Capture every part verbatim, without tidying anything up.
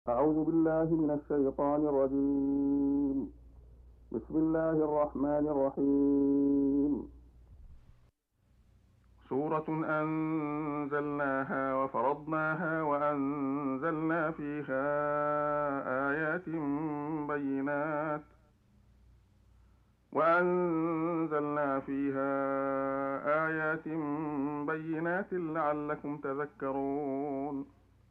أعوذ بالله من الشيطان الرجيم. بسم الله الرحمن الرحيم. سورة أنزلناها وفرضناها وأنزلنا فيها آيات بينات وأنزلنا فيها آيات بينات لعلكم تذكرون.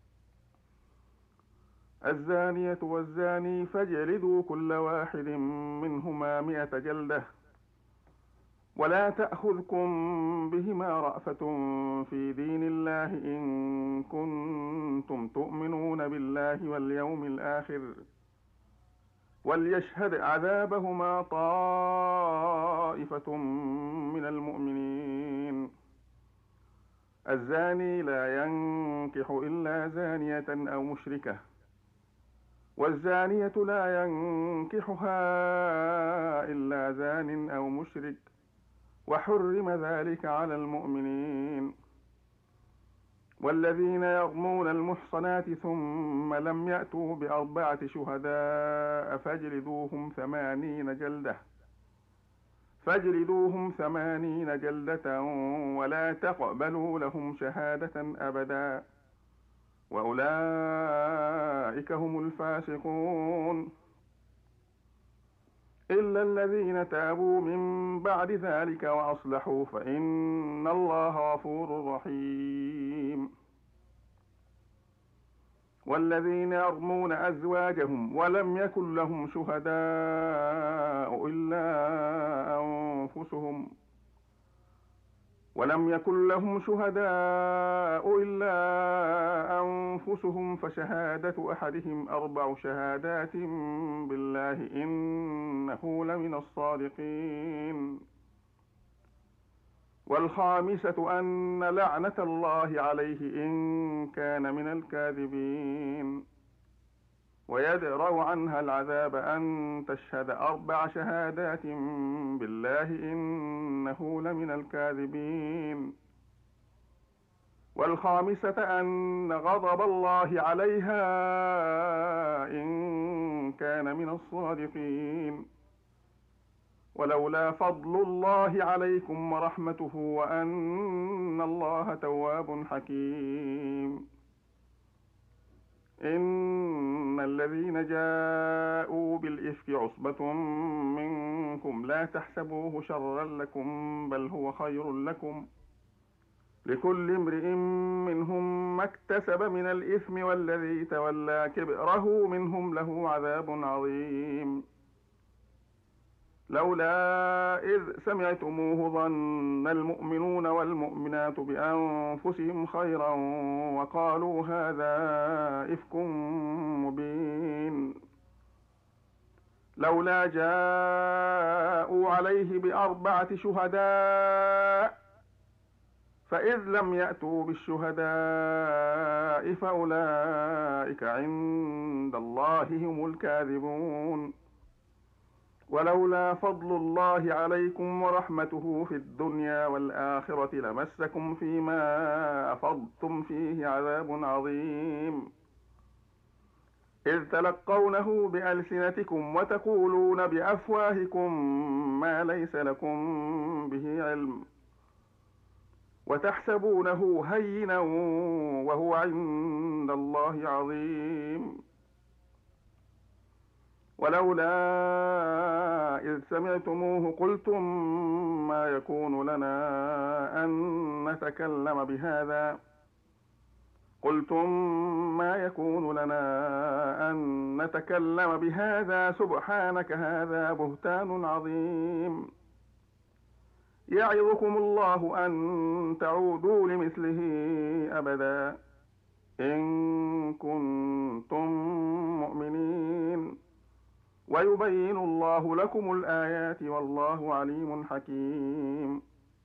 الزانية والزاني فاجلدوا كل واحد منهما مئة جلدة ولا تأخذكم بهما رأفة في دين الله إن كنتم تؤمنون بالله واليوم الآخر وليشهد عذابهما طائفة من المؤمنين. الزاني لا ينكح إلا زانية أو مشركة والزانية لا ينكحها إلا زان أو مشرك وحرم ذلك على المؤمنين. والذين يرمون المحصنات ثم لم يأتوا بأربعة شهداء فاجلدوهم ثمانين جلدة فاجلدوهم ثمانين جلدة ولا تقبلوا لهم شهادة أبدا وأولئك هم الفاسقون إلا الذين تابوا من بعد ذلك وأصلحوا فإن الله غفور رحيم. والذين يرمون أزواجهم ولم يكن لهم شهداء إلا أنفسهم ولم يكن لهم شهداء إلا أنفسهم فشهادة أحدهم أربع شهادات بالله إنه لمن الصادقين. والخامسة أن لعنة الله عليه إن كان من الكاذبين. ويدرأ عنها العذاب أن تشهد أربع شهادات بالله إنه لمن الكاذبين. والخامسة أن غضب الله عليها إن كان من الصادقين. ولولا فضل الله عليكم ورحمته وأن الله تواب حكيم. إن الذين جاءوا بالإفك عصبة منكم لا تحسبوه شرا لكم بل هو خير لكم لكل امرئ منهم ما اكتسب من الإثم والذي تولى كبره منهم له عذاب عظيم. لولا إذ سمعتموه ظن المؤمنون والمؤمنات بأنفسهم خيرا وقالوا هذا إفك مبين. لولا جاءوا عليه بأربعة شهداء فإذ لم يأتوا بالشهداء فأولئك عند الله هم الكاذبون. ولولا فضل الله عليكم ورحمته في الدنيا والآخرة لمسكم فيما أفضتم فيه عذاب عظيم. إذ تلقونه بألسنتكم وتقولون بأفواهكم ما ليس لكم به علم وتحسبونه هينا وهو عند الله عظيم. ولولا إذ سمعتموه قلتم ما يكون لنا أن نتكلم بهذا قلتم ما يكون لنا أن نتكلم بهذا سبحانك هذا بهتان عظيم. يعظكم الله أن تعودوا لمثله أبدا إن كنتم مؤمنين ويبين الله لكم الآيات والله عليم حكيم.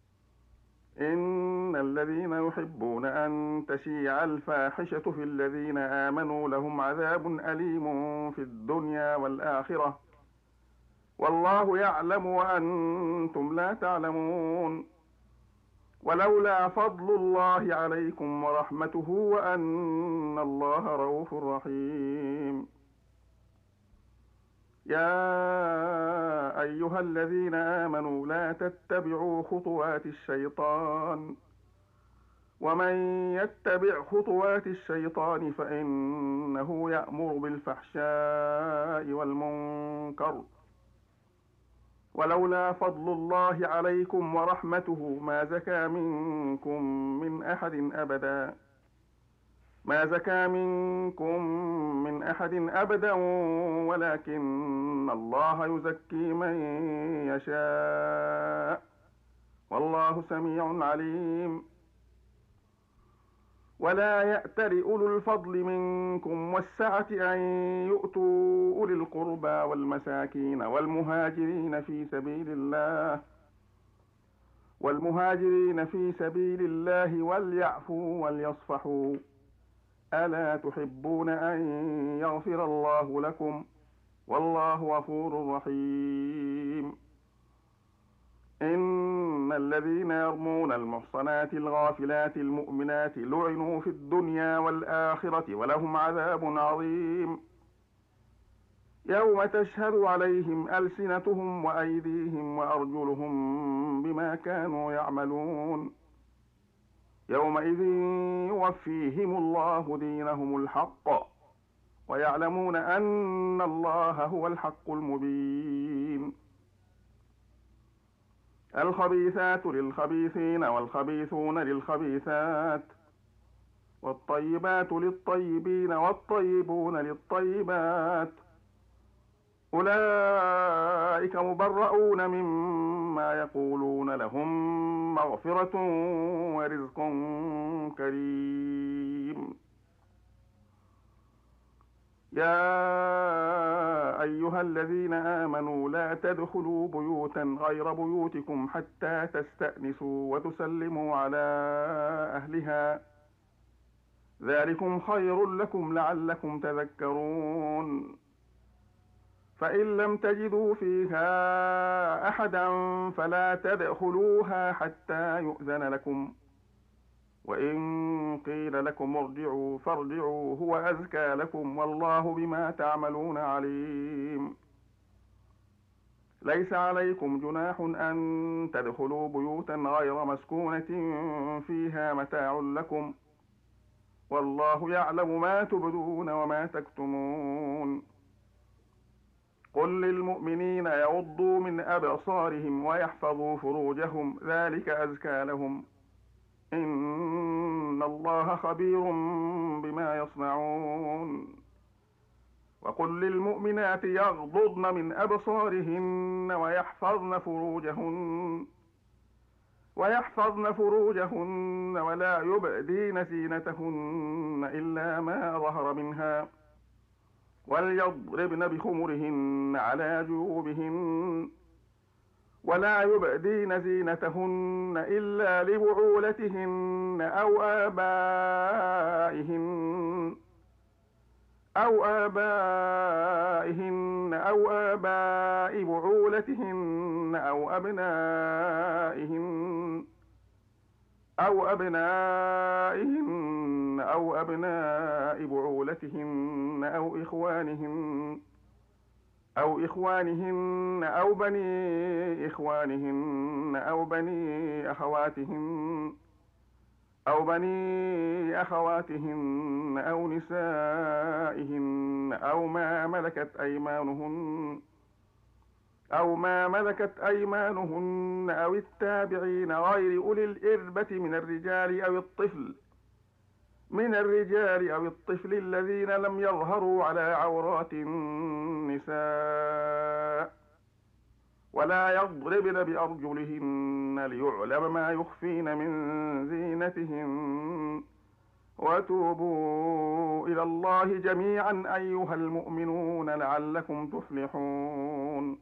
إن الذين يحبون أن تشيع الفاحشة في الذين آمنوا لهم عذاب أليم في الدنيا والآخرة والله يعلم وأنتم لا تعلمون. ولولا فضل الله عليكم ورحمته وأن الله رؤوف رحيم. يا أيها الذين آمنوا لا تتبعوا خطوات الشيطان، ومن يتبع خطوات الشيطان فإنه يأمر بالفحشاء والمنكر. ولولا فضل الله عليكم ورحمته ما زكى منكم من أحد أبدا ما زكى منكم من أحد أبدا ولكن الله يزكي من يشاء والله سميع عليم. ولا يأتل أولو الفضل منكم والسعة أن يؤتوا أولي القربى والمساكين والمهاجرين في سبيل الله والمهاجرين في سبيل الله وليعفوا وليصفحوا، ألا تحبون أن يغفر الله لكم والله غفور رحيم. إن الذين يرمون المحصنات الغافلات المؤمنات لعنوا في الدنيا والآخرة ولهم عذاب عظيم. يوم تشهد عليهم ألسنتهم وأيديهم وأرجلهم بما كانوا يعملون، يومئذ يوفيهم الله دينهم الحق ويعلمون أن الله هو الحق المبين. الخبيثات للخبيثين والخبيثون للخبيثات والطيبات للطيبين والطيبون للطيبات، أولئك مبرؤون مما يقولون لهم مغفرة ورزق كريم. يا أيها الذين آمنوا لا تدخلوا بيوتا غير بيوتكم حتى تستأنسوا وتسلموا على أهلها، ذلكم خير لكم لعلكم تذكرون. فإن لم تجدوا فيها أحدا فلا تدخلوها حتى يؤذن لكم، وإن قيل لكم ارجعوا فارجعوا هو أزكى لكم والله بما تعملون عليم. ليس عليكم جناح أن تدخلوا بيوتا غير مسكونة فيها متاع لكم والله يعلم ما تبدون وما تكتمون. قل للمؤمنين يغضوا من أبصارهم ويحفظوا فروجهم ذلك أزكى لهم إن الله خبير بما يصنعون. وقل للمؤمنات يغضضن من أبصارهن ويحفظن فروجهن ويحفظن فروجهن ولا يبدين زينتهن إلا ما ظهر منها وليضربن بخمرهن على جيوبهن ولا يبدين زينتهن إلا لبعولتهن أو آبائهن أو آبائهن أو آباء بعولتهن أو أبنائهن أو أبنائهن أو أبناء بعولتهن أو إخوانهن أو إخوانهن أو بني إخوانهن أو بني أخواتهن أو بني أخواتهن أو نسائهن أو ما ملكت أيمانهن أو ما ملكت أيمانهن أو التابعين غير أولي الإربة من الرجال أو الطفل من الرجال أو الطفل الذين لم يظهروا على عورات النساء ولا يضربن بأرجلهن ليعلم ما يخفين من زينتهن وتوبوا إلى الله جميعا أيها المؤمنون لعلكم تفلحون.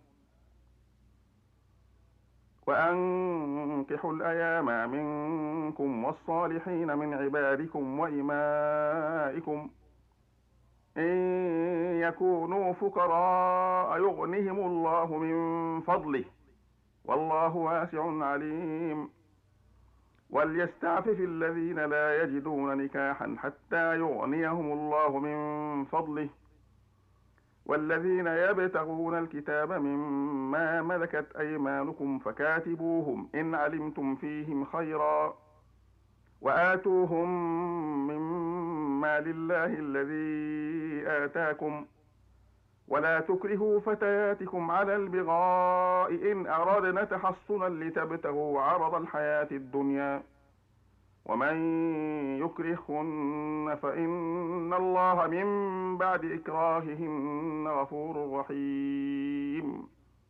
وأنكحوا الأيام منكم والصالحين من عبادكم وإمائكم إن يكونوا فقراء يغنهم الله من فضله والله واسع عليم. وليستعفف الذين لا يجدون نكاحا حتى يغنيهم الله من فضله والذين يبتغون الكتاب مما ملكت أيمانكم فكاتبوهم إن علمتم فيهم خيرا وآتوهم مما لله الذي آتاكم ولا تكرهوا فتياتكم على البغاء إن أردنا تحصنا لتبتغوا عرض الحياة الدنيا ومن يكرهن فإن الله من بعد إكراههن غفور رحيم.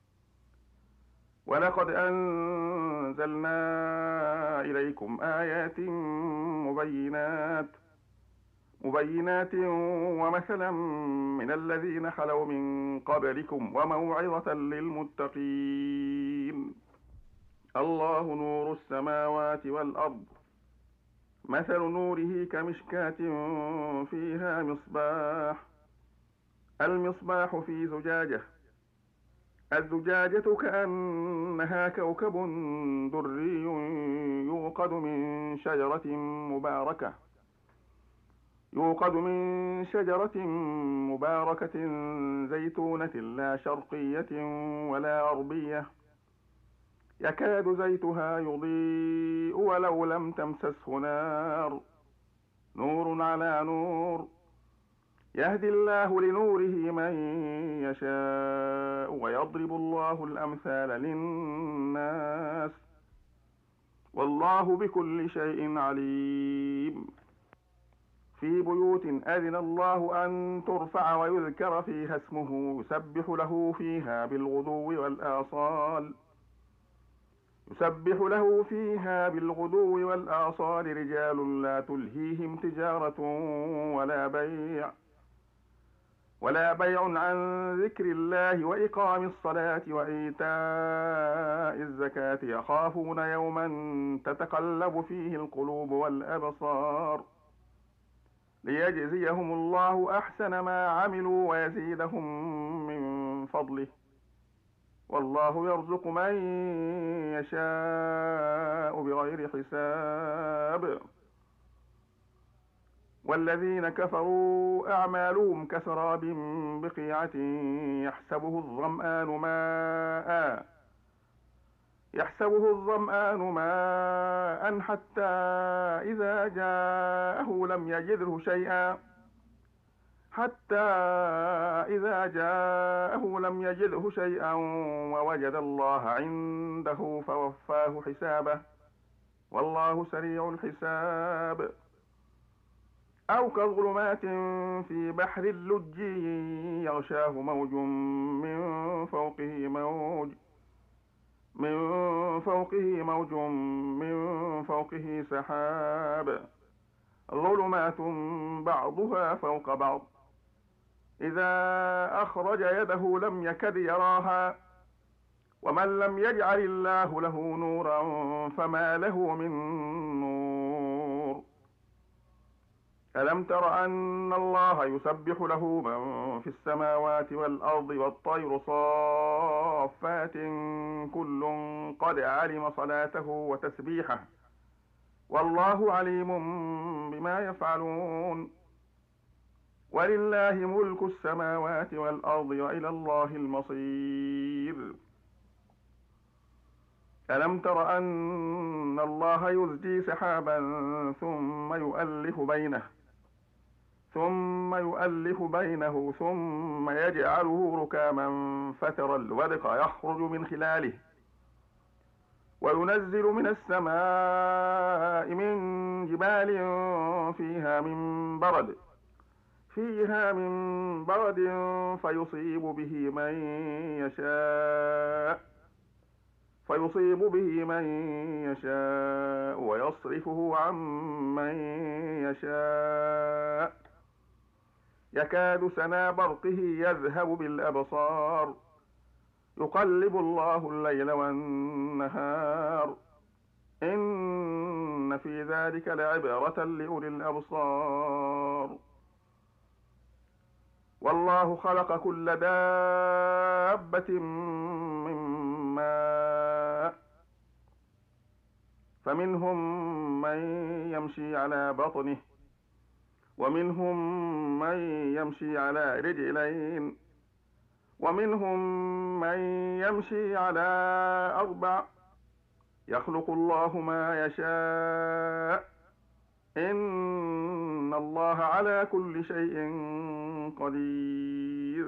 ولقد أنزلنا إليكم آيات مبينات مبينات ومثلا من الذين خلوا من قبلكم وموعظة للمتقين. الله نور السماوات والأرض مثل نوره كمشكاة فيها مصباح المصباح في زجاجة الزجاجة كأنها كوكب دري يوقد من شجرة مباركة يوقد من شجرة مباركة زيتونة لا شرقية ولا غربية يكاد زيتها يضيء ولو لم تمسسه نار نور على نور يهدي الله لنوره من يشاء ويضرب الله الأمثال للناس والله بكل شيء عليم. في بيوت أذن الله أن ترفع ويذكر فيها اسمه يسبح له فيها بالغدو والآصال يسبح له فيها بالغدو والآصال رجال لا تلهيهم تجارة ولا بيع ولا بيع عن ذكر الله وإقام الصلاة وإيتاء الزكاة يخافون يوما تتقلب فيه القلوب والأبصار ليجزيهم الله أحسن ما عملوا ويزيدهم من فضله والله يرزق من يشاء بغير حساب. والذين كفروا أعمالهم كسراب بقيعة يحسبه الظمآن ماء يحسبه الظمآن ماء حتى إذا جاءه لم يجده شيئا حتى إذا جاءه لم يجده شيئا ووجد الله عنده فوفاه حسابه والله سريع الحساب. أو كظلمات في بحر اللج يغشاه موج من فوقه موج من فوقه موج من فوقه سحاب ظلمات بعضها فوق بعض إذا أخرج يده لم يكد يراها ومن لم يجعل الله له نورا فما له من نور. ألم تر أن الله يسبح له من في السماوات والأرض والطير صافات كل قد علم صلاته وتسبيحه والله عليم بما يفعلون. ولله ملك السماوات والأرض وإلى الله المصير. ألم تر أن الله يزجي سحابا ثم يؤلف بينه ثم يؤلف بينه ثم يجعله ركاما فترى الودق يخرج من خلاله وينزل من السماء من جبال فيها من برد فيها من برد فيصيب به من يشاء فيصيب به من يشاء ويصرفه عن من يشاء يكاد سنا برقه يذهب بالأبصار يقلب الله الليل والنهار إن في ذلك لعبرة لأولي الأبصار. والله خلق كل دابة من ماء فمنهم من يمشي على بطنه ومنهم من يمشي على رجلين ومنهم من يمشي على أربع يخلق الله ما يشاء إن الله على كل شيء قدير.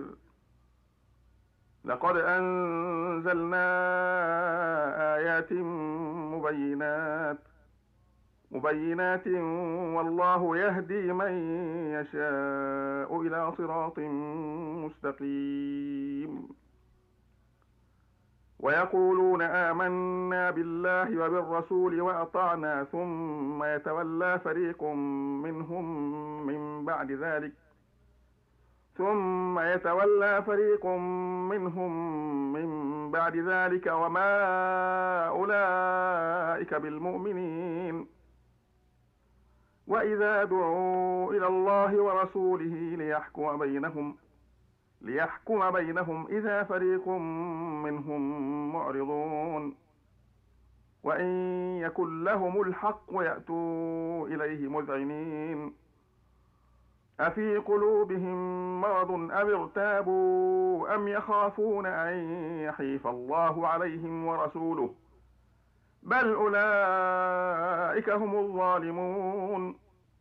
لقد أنزلنا آيات مبينات مبينات والله يهدي من يشاء إلى صراط مستقيم. ويقولون آمنا بالله وبالرسول وأطعنا ثم يتولى فريق منهم من بعد ذلك ثم يتولى فريق منهم من بعد ذلك وما أولئك بالمؤمنين. وإذا دعوا إلى الله ورسوله ليحكم بينهم ليحكم بينهم إذا فريق منهم معرضون. وإن يكن لهم الحق يأتوا إليه مذعنين. أفي قلوبهم مرض أم ارتابوا أم يخافون أن يحيف الله عليهم ورسوله بل أولئك هم الظالمون.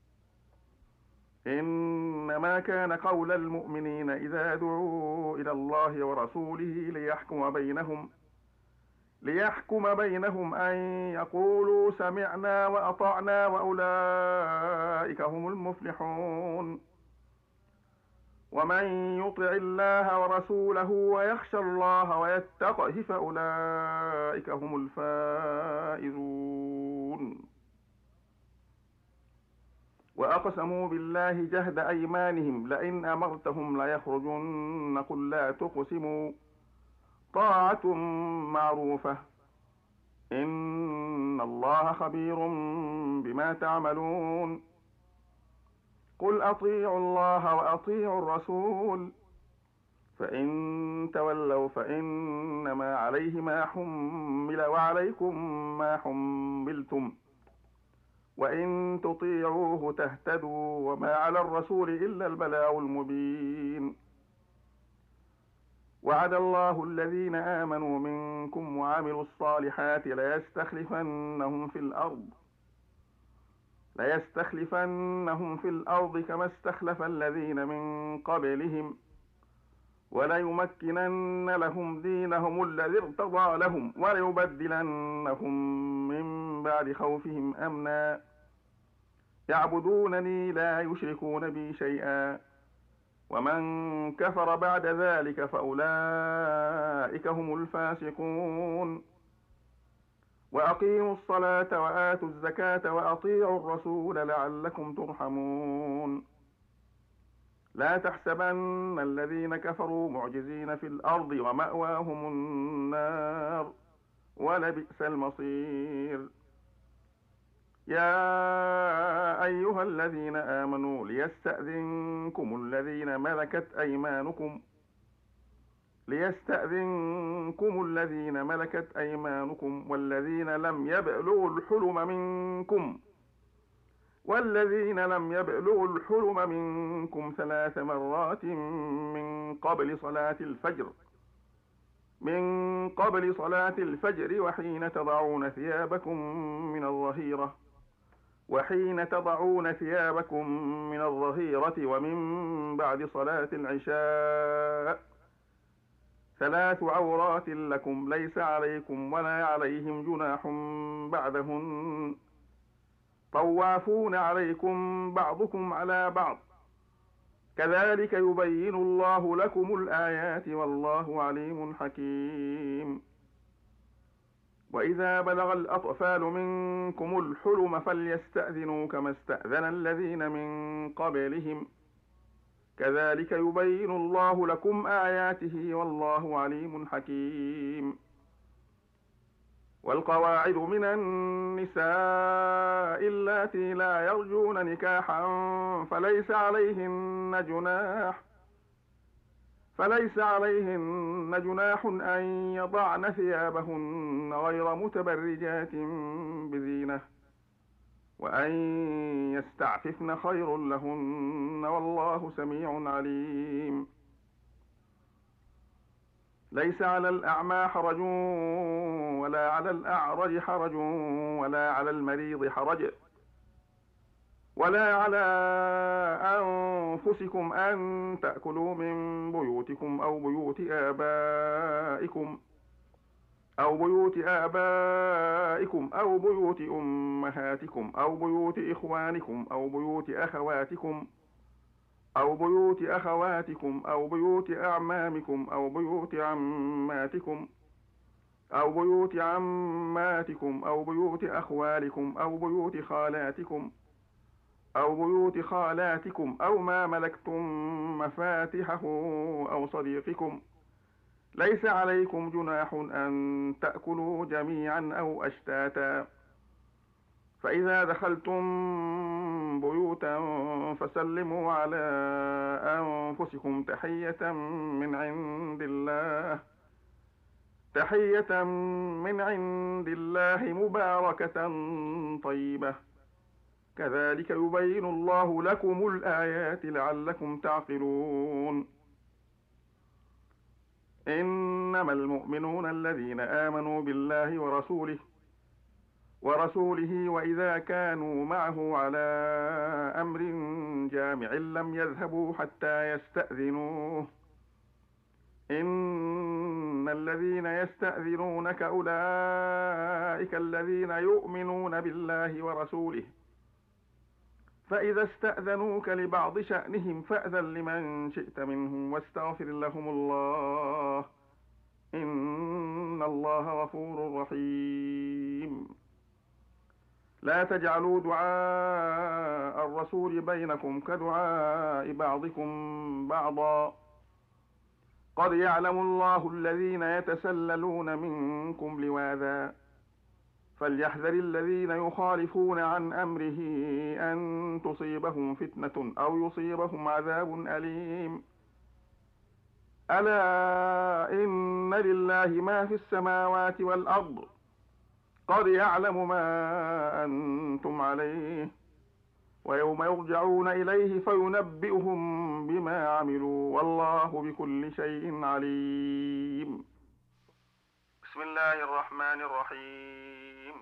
إنما كان قول المؤمنين إذا دعوا إلى الله ورسوله ليحكم بينهم ليحكم بينهم أن يقولوا سمعنا وأطعنا وأولئك هم المفلحون. ومن يطع الله ورسوله ويخشى الله ويتقه فأولئك هم الفائزون. وأقسموا بالله جهد أيمانهم لئن أمرتهم ليخرجن قل لا تقسموا طاعة معروفة إن الله خبير بما تعملون. قل أطيعوا الله وأطيعوا الرسول فإن تولوا فإنما عليه ما حمل وعليكم ما حملتم وإن تطيعوه تهتدوا وما على الرسول إلا البلاغ المبين. وعد الله الذين آمنوا منكم وعملوا الصالحات ليستخلفنهم في الأرض ليستخلفنهم في الأرض كما استخلف الذين من قبلهم وليمكنن لهم دينهم الذي ارتضى لهم وليبدلنهم من بعد خوفهم أمنا يعبدونني لا يشركون بي شيئا ومن كفر بعد ذلك فأولئك هم الفاسقون. وأقيموا الصلاة وآتوا الزكاة وأطيعوا الرسول لعلكم ترحمون. لا تحسبن الذين كفروا معجزين في الأرض ومأواهم النار ولبئس المصير. يا أيها الذين آمنوا ليستأذنكم الذين ملكت أيمانكم ليستأذنكم الذين ملكت أيمانكم والذين لم يبلغوا الحلم منكم والذين لم يبلغوا الحلم منكم ثلاث مرات من قبل صلاة الفجر من قبل صلاة الفجر وحين تضعون ثيابكم من الظهيرة وحين تضعون ثيابكم من الظهيرة ومن بعد صلاة العشاء ثلاث عورات لكم ليس عليكم ولا عليهم جناح بعدهن طوافون عليكم بعضكم على بعض كذلك يبين الله لكم الآيات والله عليم حكيم. وإذا بلغ الأطفال منكم الحلم فليستأذنوا كما استأذن الذين من قبلهم كذلك يبين الله لكم آياته والله عليم حكيم. والقواعد من النساء اللاتي لا يرجون نكاحا فليس عليهن جناح فليس عليهن جناح أن يضعن ثيابهن غير متبرجات بزينة، وأن يستعففن خير لهن، والله سميع عليم. ليس على الأعمى حرج ولا على الأعرج حرج ولا على المريض حرج ولا على أنفسكم أن تأكلوا من بيوتكم أو بيوت آبائكم أو بيوت آبائكم أو بيوت أمهاتكم أو بيوت إخوانكم أو بيوت أخواتكم أو بيوت أخواتكم أو بيوت أعمامكم أو بيوت عماتكم أو بيوت عماتكم أو بيوت أخوالكم أو بيوت خالاتكم أو بيوت خالاتكم أو ما ملكتم مفاتحه أو صديقكم. ليس عليكم جناح أن تأكلوا جميعا أو أشتاتا، فإذا دخلتم بيوتا فسلموا على أنفسكم تحية من عند الله تحية من عند الله مباركة طيبة، كذلك يبين الله لكم الآيات لعلكم تعقلون. إنما المؤمنون الذين آمنوا بالله ورسوله ورسوله وإذا كانوا معه على أمر جامع لم يذهبوا حتى يستأذنوه. إن الذين يستأذنونك أولئك الذين يؤمنون بالله ورسوله، فإذا استأذنوك لبعض شأنهم فأذن لمن شئت منهم واستغفر لهم الله، إن الله غفور رحيم. لا تجعلوا دعاء الرسول بينكم كدعاء بعضكم بعضا، قد يعلم الله الذين يتسللون منكم لواذا، فليحذر الذين يخالفون عن أمره أن تصيبهم فتنة أو يصيبهم عذاب أليم. ألا إن لله ما في السماوات والأرض، قد يعلم ما أنتم عليه، ويوم يرجعون إليه فينبئهم بما عملوا، والله بكل شيء عليم. بسم الله الرحمن الرحيم.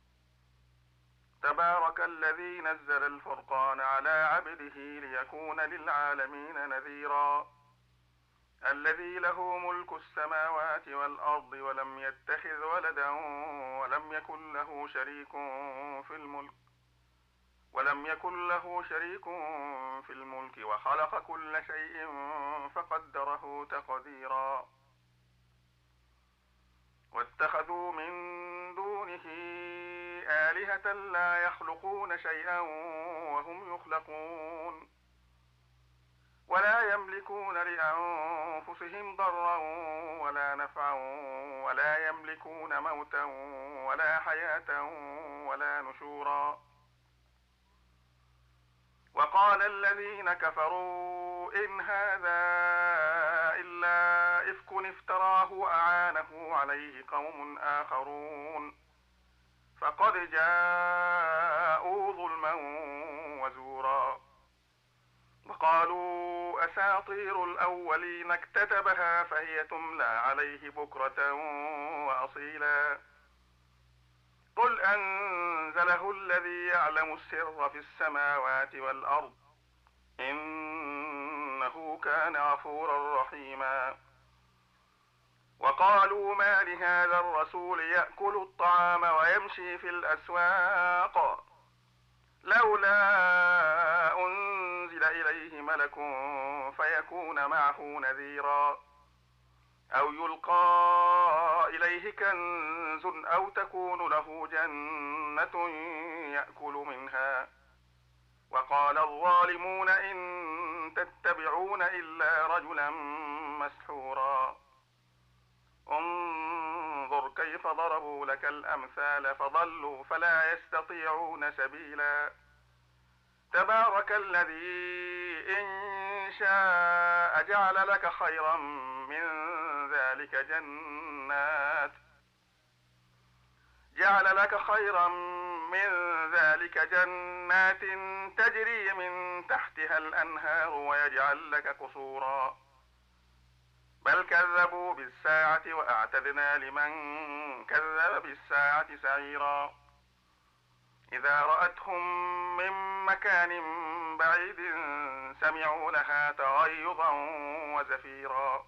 تبارك الذي نزل الفرقان على عبده ليكون للعالمين نذيرا، الذي له ملك السماوات والأرض ولم يتخذ ولدا ولم يكن له شريك في الملك ولم يكن له شريك في الملك وخلق كل شيء فقدره تقديرا. واتخذوا من دونه آلهة لا يخلقون شيئا وهم يخلقون، ولا يملكون لأنفسهم ضرا ولا نفعا ولا يملكون موتا ولا حياة ولا نشورا. وقال الذين كفروا إن هذا إلا إفك افتراه أعانه عليه قوم آخرون، فقد جاءوا ظلما وزورا. وقالوا أساطير الأولين اكتتبها فهي تملى عليه بكرة وأصيلا. قل أنزله الذي يعلم السر في السماوات والأرض، إنه كان غفورا رحيما. وقالوا ما لهذا الرسول يأكل الطعام ويمشي في الأسواق، لولا أنزل إليه ملك فيكون معه نذيرا، أو يلقى إليه كنز أو تكون له جنة يأكل منها. وقال الظالمون إن تتبعون إلا رجلا مسحورا. انظر كيف ضربوا لك الأمثال فضلوا فلا يستطيعون سبيلا. تبارك الذي إن شاء جعل لك خيرا من ذلك جنات جعل لك خيرا من ذلك جنات تجري من تحتها الأنهار ويجعل لك قصورا بل كذبوا بالساعة وأعتدنا لمن كذب بالساعة سعيرا إذا رأتهم من مكان بعيد سمعوا لها تغيظا وزفيرا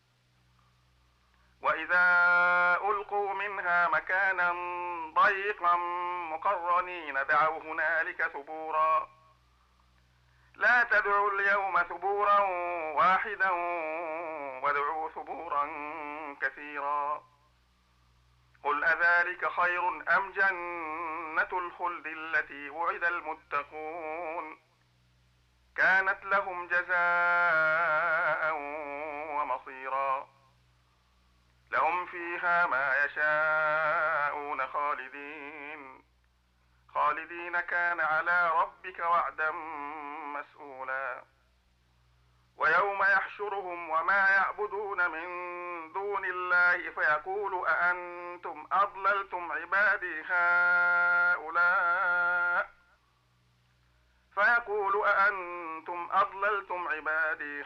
وإذا ألقوا منها مكانا ضيقا مقرنين دعوا هنالك ثبورا لا تدعوا اليوم ثبورا واحدا وادعوا ثبورا كثيرا قل أذلك خير أم جنة الخلد التي وعد المتقون كانت لهم جزاء ومصيرا لهم فيها ما يشاءون خالدين خالدين كان على ربك وعدا مسؤولا ويوم يحشرهم وما يعبدون من دون الله فيقول أأنتم أضللتم عبادي هؤلاء فيقول أأنتم أضللتم عبادي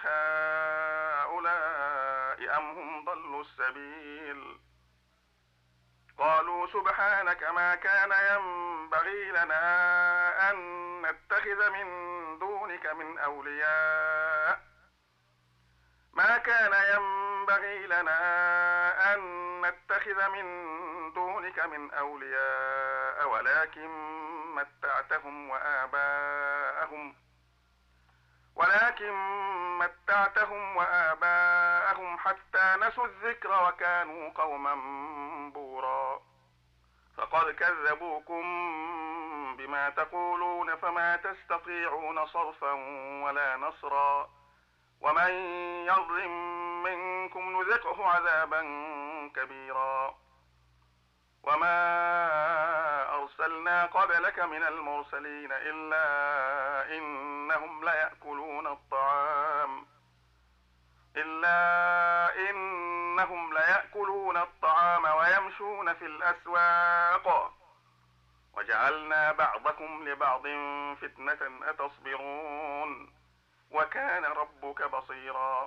هؤلاء أم هم ضلوا السبيل قالوا سبحانك ما كان ينبغي لنا أن نتخذ من دونك من أولياء ما كان ينبغي لنا أن نتخذ من دونك من أولياء ولكن متعتهم وآباءهم ولكن متعتهم وآباءهم حتى نسوا الذكر وكانوا قوما بورا فقد كذبوكم بما تقولون فما تستطيعون صرفا ولا نصرا ومن يظلم منكم نذقه عذابا كبيرا وما أرسلنا قبلك من المرسلين إلا إنهم ليأكلون الطعام إلا إنهم ليأكلون الطعام ويمشون في الأسواق وجعلنا بعضكم لبعض فتنة أتصبرون وكان ربك بصيرا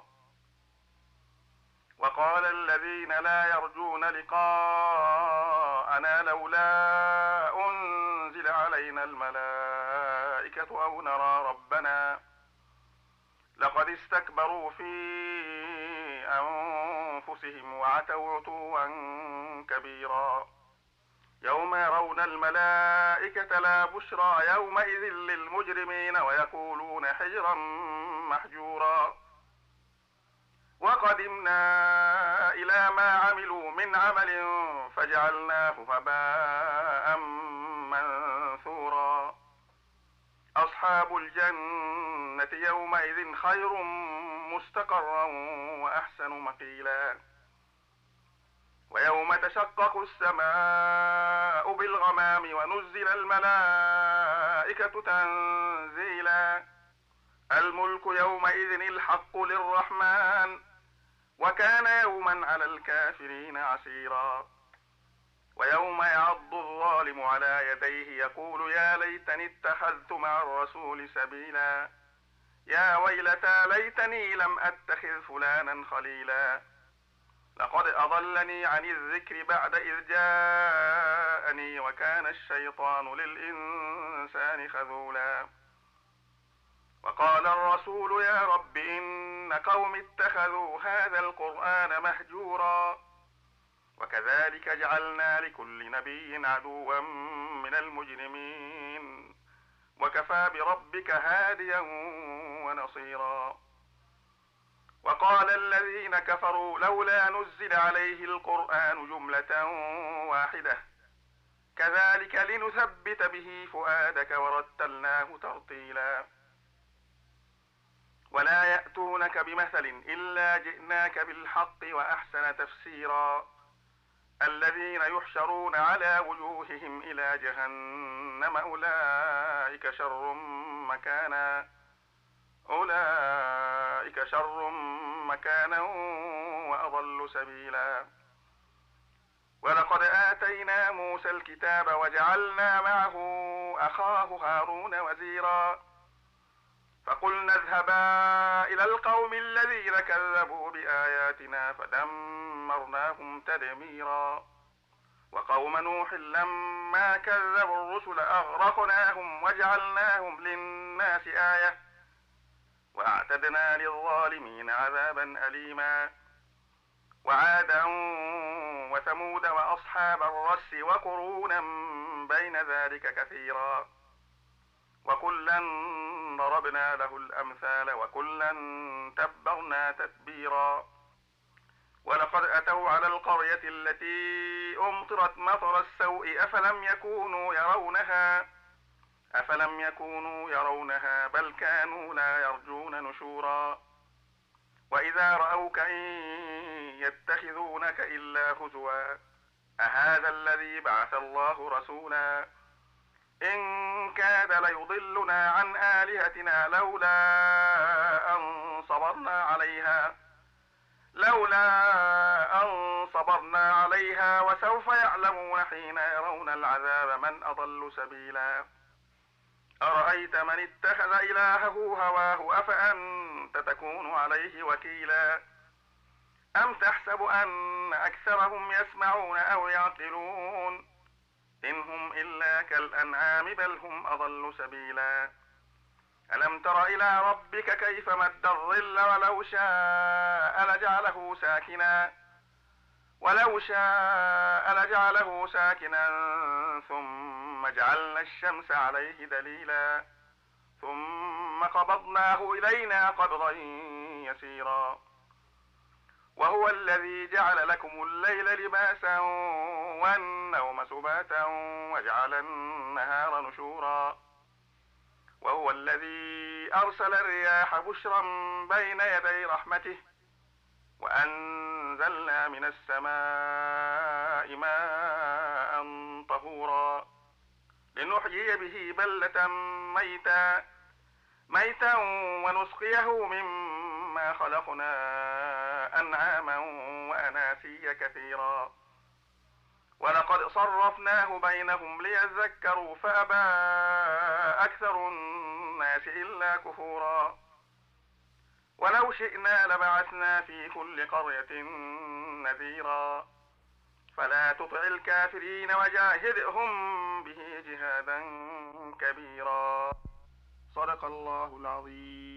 وقال الذين لا يرجون لقاءنا لولا أنزل علينا الملائكة أو نرى ربنا لقد استكبروا في أنفسهم وعتوا عتوا كبيرا يوم يرون الملائكة لا بشرى يومئذ للمجرمين ويقولون حجرا محجورا وقدمنا إلى ما عملوا من عمل فجعلناه هباء منثورا أصحاب الجنة يومئذ خير مستقرا وأحسن مقيلا ويوم تشقق السماء بالغمام ونزل الملائكة تنزيلا الملك يومئذ الحق للرحمن وكان يوما على الكافرين عسيرا ويوم يعض الظالم على يديه يقول يا ليتني اتخذت مع الرسول سبيلا يا ويلتى ليتني لم أتخذ فلانا خليلا لقد أضلني عن الذكر بعد إذ جاءني وكان الشيطان للإنسان خذولا وقال الرسول يا رب إن قوم اتخذوا هذا القرآن مهجورا وكذلك جعلنا لكل نبي عدوا من المجرمين وكفى بربك هاديا ونصيرا وقال الذين كفروا لولا نزل عليه القرآن جملة واحدة كذلك لنثبت به فؤادك ورتلناه ترتيلا ولا يأتونك بمثل إلا جئناك بالحق وأحسن تفسيرا الذين يحشرون على وجوههم إلى جهنم أولئك شر مكانا أولئك شر مكانا وأضل سبيلا. ولقد آتينا موسى الكتاب وجعلنا معه أخاه هارون وزيرا فقلنا اذهبا إلى القوم الذين كذبوا بآياتنا فدمرناهم تدميرا. وقوم نوح لما كذبوا الرسل أغرقناهم وجعلناهم للناس آية وأعتدنا للظالمين عذابا أليما. وعادا وثمود وأصحاب الرس وقرونا بين ذلك كثيرا وكلا ضربنا له الأمثال وكلا تبرنا تتبيرا. ولقد أتوا على القرية التي أمطرت مطر السوء أفلم يكونوا يرونها أفلم يكونوا يرونها بل كانوا لا يرجون نشورا. وإذا رأوك إن يتخذونك إلا هزوا أهذا الذي بعث الله رسولا إن كاد ليضلنا عن آلهتنا لولا أن صبرنا عليها لولا أن صبرنا عليها وسوف يعلمون حين يرون العذاب من أضل سبيلا. أرأيت من اتخذ إلهه هواه أفأنت تكون عليه وكيلا أم تحسب أن أكثرهم يسمعون أو يعقلون إن هم إلا كالأنعام بل هم أضل سبيلا. ألم تر إلى ربك كيف مد الظل ولو شاء لجعله ساكنا ولو شاء لجعله ساكنا ثم جعلنا الشمس عليه دليلا ثم قبضناه إلينا قبضا يسيرا. وهو الذي جعل لكم الليل لباسا والنوم سباتا وجعل النهار نشورا. وهو الذي أرسل الرياح بشرا بين يدي رحمته وأنزلنا من السماء ماء طهورا لنحيي به بلة ميتا ميتا ونسقيه مما خلقنا أنعاما وأناسيا كثيرا. ولقد صرفناه بينهم ليذكروا فأبى أكثر الناس إلا كفورا. ولو شئنا لبعثنا في كل قرية نذيرا فلا تطع الكافرين وجاهدهم به جهادا كبيرا. صدق الله العظيم.